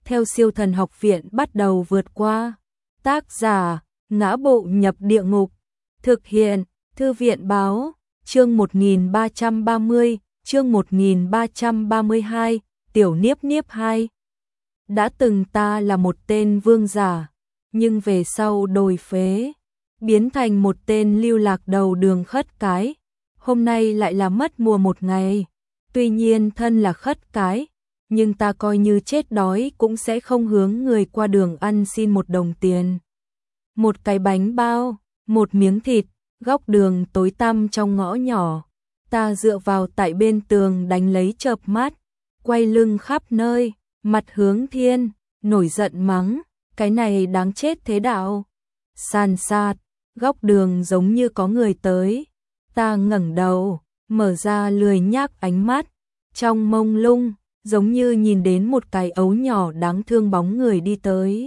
theo Siêu Thần Học Viện bắt đầu vượt qua. Tác giả: Ngã Bộ Nhập Địa Ngục. Thực hiện: Thư viện báo. Chương 1330, chương 1332, Tiểu Niếp Niếp 2. Đã từng ta là một tên vương giả, nhưng về sau đổi phế, biến thành một tên lưu lạc đầu đường khất cái. Hôm nay lại là mất mùa một ngày. Tuy nhiên thân là khất cái, nhưng ta coi như chết đói cũng sẽ không hướng người qua đường ăn xin một đồng tiền. Một cái bánh bao, một miếng thịt, góc đường tối tăm trong ngõ nhỏ. Ta dựa vào tại bên tường đánh lấy chợp mắt, quay lưng khắp nơi, mặt hướng thiên, nổi giận mắng, cái này đáng chết thế đạo. San sát, góc đường giống như có người tới. Ta ngẩng đầu, mở ra lười nhác ánh mắt, trong mông lung, giống như nhìn đến một cái ấu nhỏ đáng thương bóng người đi tới.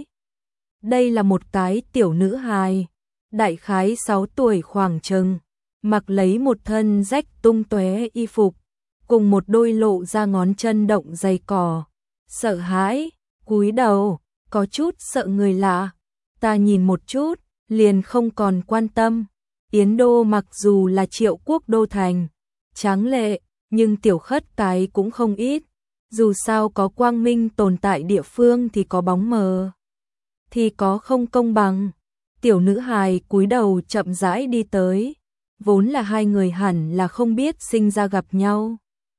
Đây là một cái tiểu nữ hài, đại khái 6 tuổi khoảng chừng, mặc lấy một thân rách tung tóe y phục, cùng một đôi lộ ra ngón chân động giày cỏ. Sợ hãi, cúi đầu, có chút sợ người lạ. Ta nhìn một chút, liền không còn quan tâm. Yến Đô mặc dù là Triệu Quốc đô thành, tráng lệ, nhưng tiểu khất cái cũng không ít. Dù sao có quang minh tồn tại địa phương thì có bóng mờ, thì có không công bằng. Tiểu nữ hài cúi đầu chậm rãi đi tới. Vốn là hai người hẳn là không biết sinh ra gặp nhau.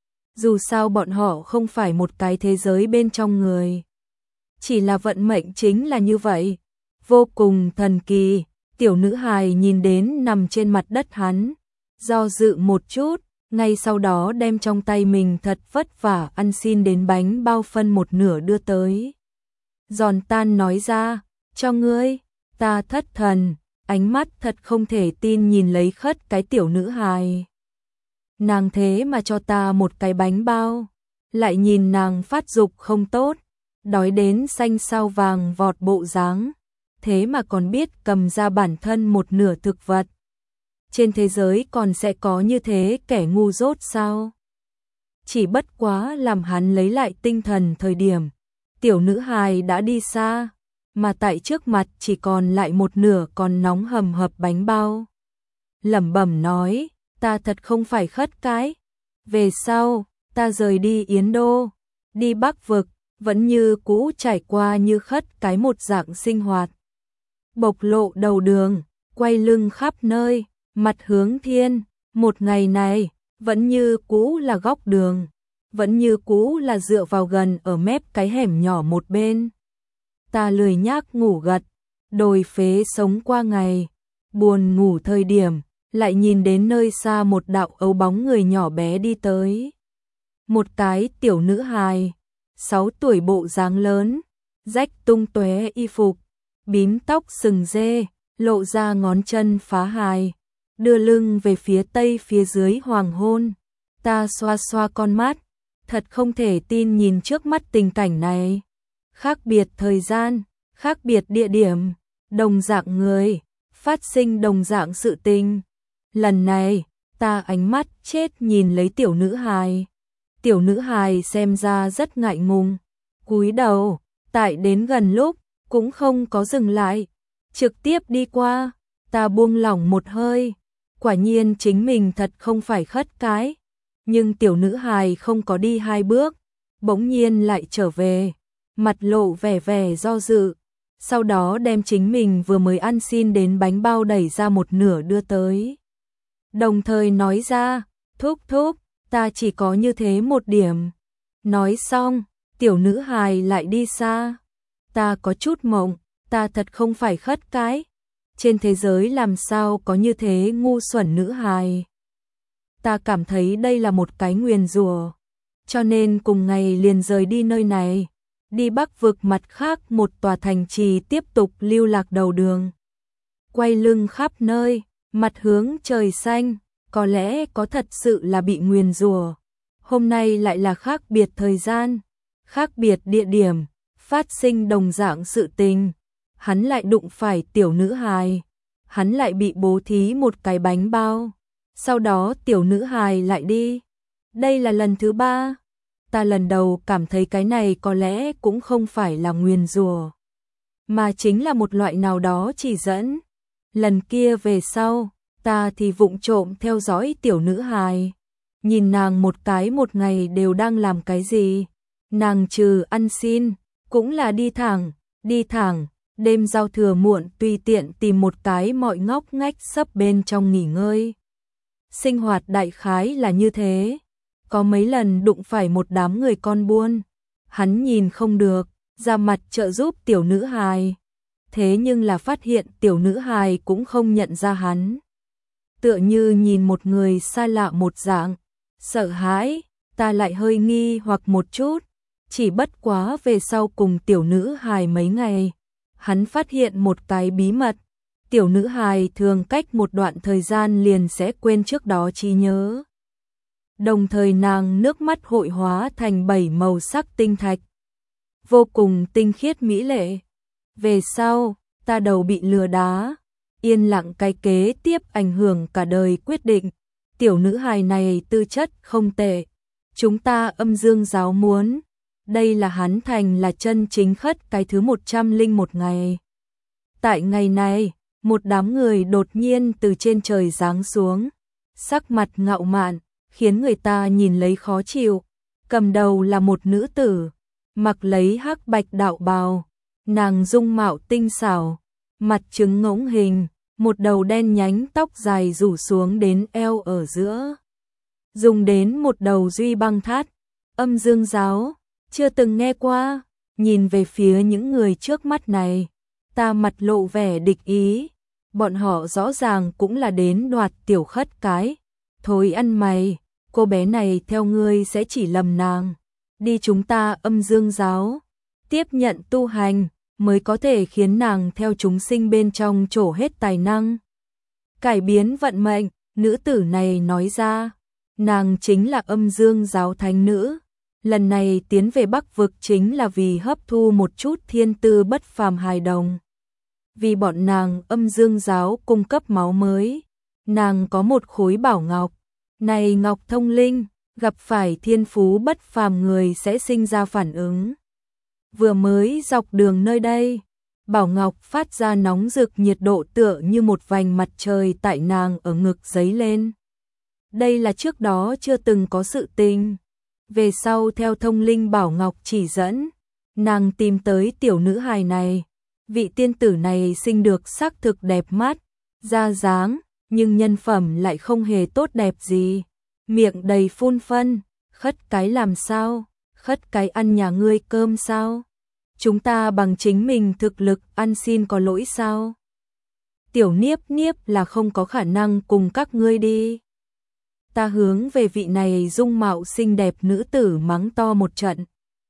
Dù sao bọn họ không phải một cái thế giới bên trong người. Chỉ là vận mệnh chính là như vậy. Vô cùng thần kỳ. Tiểu nữ hài nhìn đến nằm trên mặt đất hắn, do dự một chút, ngay sau đó đem trong tay mình thật vất vả ăn xin đến bánh bao phân một nửa đưa tới. Giòn tan nói ra, cho ngươi. Ta thất thần, ánh mắt thật không thể tin nhìn lấy khất cái tiểu nữ hài. Nàng thế mà cho ta một cái bánh bao, lại nhìn nàng phát dục không tốt, đói đến xanh sao vàng vọt bộ dáng, thế mà còn biết cầm ra bản thân một nửa thực vật. Trên thế giới còn sẽ có như thế kẻ ngu dốt sao? Chỉ bất quá làm hắn lấy lại tinh thần thời điểm, tiểu nữ hài đã đi xa, mà tại trước mặt chỉ còn lại một nửa còn nóng hầm hập bánh bao. Lẩm bẩm nói, ta thật không phải khất cái. Về sau, ta rời đi Yến Đô, đi Bắc Vực, vẫn như cũ trải qua như khất cái một dạng sinh hoạt. Bộc lộ đầu đường, quay lưng khắp nơi, mặt hướng thiên. Một ngày này, vẫn như cũ là góc đường, vẫn như cũ là dựa vào gần ở mép cái hẻm nhỏ một bên. Ta lười nhác ngủ gật, đồi phế sống qua ngày, buồn ngủ thời điểm, lại nhìn đến nơi xa một đạo ấu bóng người nhỏ bé đi tới. Một cái tiểu nữ hài, 6 tuổi bộ dáng lớn, rách tung tóe y phục, bím tóc sừng dê, lộ ra ngón chân phá hài, đưa lưng về phía tây phía dưới hoàng hôn. Ta xoa xoa con mắt, thật không thể tin nhìn trước mắt tình cảnh này. Khác biệt thời gian, khác biệt địa điểm, đồng dạng người, phát sinh đồng dạng sự tình. Lần này, ta ánh mắt chết nhìn lấy tiểu nữ hài. Tiểu nữ hài xem ra rất ngại ngùng, cúi đầu, tại đến gần lúc, cũng không có dừng lại, trực tiếp đi qua. Ta buông lỏng một hơi, quả nhiên chính mình thật không phải khất cái. Nhưng tiểu nữ hài không có đi 2 bước, bỗng nhiên lại trở về, mặt lộ vẻ vẻ do dự, sau đó đem chính mình vừa mới ăn xin đến bánh bao đẩy ra một nửa đưa tới. Đồng thời nói ra, thúc thúc, ta chỉ có như thế một điểm. Nói xong, tiểu nữ hài lại đi xa. Ta có chút mộng, ta thật không phải khất cái. Trên thế giới làm sao có như thế ngu xuẩn nữ hài. Ta cảm thấy đây là một cái nguyền rủa, cho nên cùng ngày liền rời đi nơi này, đi Bắc Vực mặt khác một tòa thành trì tiếp tục lưu lạc đầu đường. Quay lưng khắp nơi, mặt hướng trời xanh, có lẽ có thật sự là bị nguyền rủa. Hôm nay lại là khác biệt thời gian, khác biệt địa điểm, phát sinh đồng dạng sự tình. Hắn lại đụng phải tiểu nữ hài, hắn lại bị bố thí một cái bánh bao. Sau đó tiểu nữ hài lại đi. Đây là lần thứ 3. ta lần đầu cảm thấy cái này có lẽ cũng không phải là nguyền rủa, mà chính là một loại nào đó chỉ dẫn. Lần kia về sau, ta thì vụng trộm theo dõi tiểu nữ hài, nhìn nàng một cái một ngày đều đang làm cái gì. Nàng trừ ăn xin, cũng là đi thẳng, đêm giao thừa muộn tùy tiện tìm một cái mọi ngóc ngách sấp bên trong nghỉ ngơi. Sinh hoạt đại khái là như thế. Có mấy lần đụng phải một đám người con buôn, hắn nhìn không được, ra mặt trợ giúp tiểu nữ hài. Thế nhưng là phát hiện tiểu nữ hài cũng không nhận ra hắn. Tựa như nhìn một người xa lạ một dạng, sợ hãi, ta lại hơi nghi hoặc một chút. Chỉ bất quá về sau cùng tiểu nữ hài mấy ngày, hắn phát hiện một cái bí mật. Tiểu nữ hài thường cách một đoạn thời gian liền sẽ quên trước đó trí nhớ. Đồng thời nàng nước mắt hội hóa thành 7 màu sắc tinh thạch, vô cùng tinh khiết mỹ lệ. Về sau, ta đầu bị lừa đá, yên lặng cái kế tiếp ảnh hưởng cả đời quyết định. Tiểu nữ hài này tư chất không tệ, chúng ta Âm Dương giáo muốn. Đây là hắn thành là chân chính khất cái thứ 101 ngày. Tại ngày này, một đám người đột nhiên từ trên trời giáng xuống, sắc mặt ngạo mạn, khiến người ta nhìn lấy khó chịu. Cầm đầu là một nữ tử, mặc lấy hắc bạch đạo bào, nàng dung mạo tinh xảo, mặt trứng ngỗng hình, một đầu đen nhánh tóc dài rủ xuống đến eo ở giữa, dùng đến một đầu duy băng thắt. Âm Dương giáo, chưa từng nghe qua. Nhìn về phía những người trước mắt này, ta mặt lộ vẻ địch ý. Bọn họ rõ ràng cũng là đến đoạt tiểu khất cái. Thôi ăn mày, cô bé này theo ngươi sẽ chỉ lầm nàng. Đi chúng ta Âm Dương giáo, tiếp nhận tu hành, mới có thể khiến nàng theo chúng sinh bên trong trổ hết tài năng, cải biến vận mệnh. Nữ tử này nói ra, nàng chính là Âm Dương giáo thánh nữ. Lần này tiến về Bắc vực chính là vì hấp thu một chút thiên tư bất phàm hài đồng. Vì bọn nàng Âm Dương giáo cung cấp máu mới, nàng có một khối bảo ngọc. Này ngọc thông linh, gặp phải thiên phú bất phàm người sẽ sinh ra phản ứng. Vừa mới dọc đường nơi đây, bảo ngọc phát ra nóng rực, nhiệt độ tựa như một vành mặt trời tại nàng ở ngực dấy lên. Đây là trước đó chưa từng có sự tình. Về sau theo thông linh bảo ngọc chỉ dẫn, nàng tìm tới tiểu nữ hài này. Vị tiên tử này sinh được sắc thực đẹp mắt, da dáng, nhưng nhân phẩm lại không hề tốt đẹp gì. Miệng đầy phun phân, khất cái làm sao? Khất cái ăn nhà ngươi cơm sao? Chúng ta bằng chính mình thực lực ăn xin có lỗi sao? Tiểu Niếp Niếp là không có khả năng cùng các ngươi đi. Ta hướng về vị này dung mạo xinh đẹp nữ tử mắng to một trận.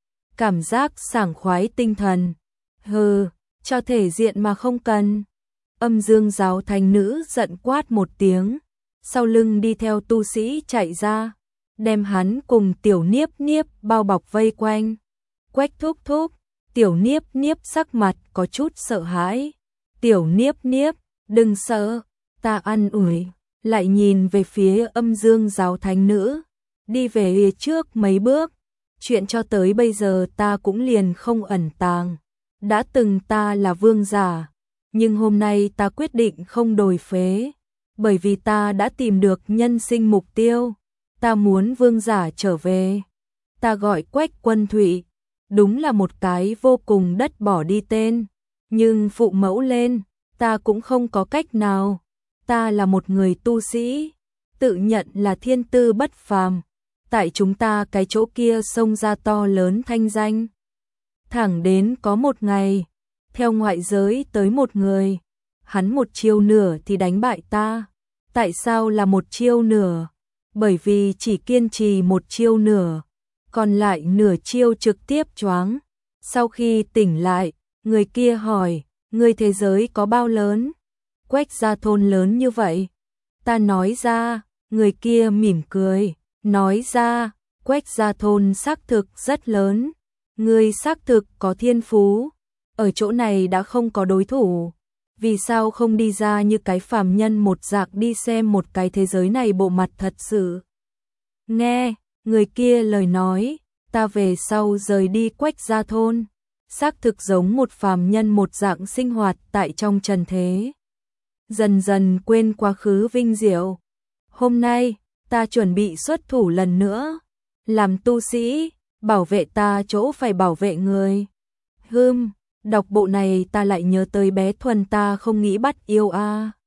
Cảm giác sảng khoái tinh thần. Hừ, cho thể diện mà không cần. Âm Dương giáo thánh nữ giận quát một tiếng, sau lưng đi theo tu sĩ chạy ra, đem hắn cùng tiểu Niếp Niếp bao bọc vây quanh. Quách thúc thúc, tiểu Niếp Niếp sắc mặt có chút sợ hãi. Tiểu Niếp Niếp, đừng sợ, ta an ủi. Lại nhìn về phía Âm Dương giáo thánh nữ, đi về trước mấy bước. Chuyện cho tới bây giờ ta cũng liền không ẩn tàng. Đã từng ta là vương giả, nhưng hôm nay ta quyết định không đổi phế, bởi vì ta đã tìm được nhân sinh mục tiêu. Ta muốn vương giả trở về. Ta gọi Quách Quân Thụy, đúng là một cái vô cùng đất bỏ đi tên, nhưng phụ mẫu lên, ta cũng không có cách nào. Ta là một người tu sĩ, tự nhận là thiên tư bất phàm, tại chúng ta cái chỗ kia xông ra to lớn thanh danh. Thẳng đến có một ngày, theo ngoại giới tới một người, hắn một chiêu nửa thì đánh bại ta. Tại sao là một chiêu nửa? Bởi vì chỉ kiên trì một chiêu nửa, còn lại nửa chiêu trực tiếp choáng. Sau khi tỉnh lại, người kia hỏi, người thế giới có bao lớn? Quách gia thôn lớn như vậy. Ta nói ra, người kia mỉm cười, nói ra, Quách gia thôn xác thực rất lớn. Ngươi xác thực có thiên phú, ở chỗ này đã không có đối thủ. Vì sao không đi ra như cái phàm nhân một dạng đi xem một cái thế giới này bộ mặt thật sự? Nghe, người kia lời nói, ta về sau rời đi Quách gia thôn, xác thực giống một phàm nhân một dạng sinh hoạt tại trong trần thế. Dần dần quên quá khứ vinh diệu. Hôm nay, ta chuẩn bị xuất thủ lần nữa, làm tu sĩ, bảo vệ ta chỗ phải bảo vệ người. Đọc bộ này ta lại nhớ tới bé Thuần ta không nghĩ bắt yêu a.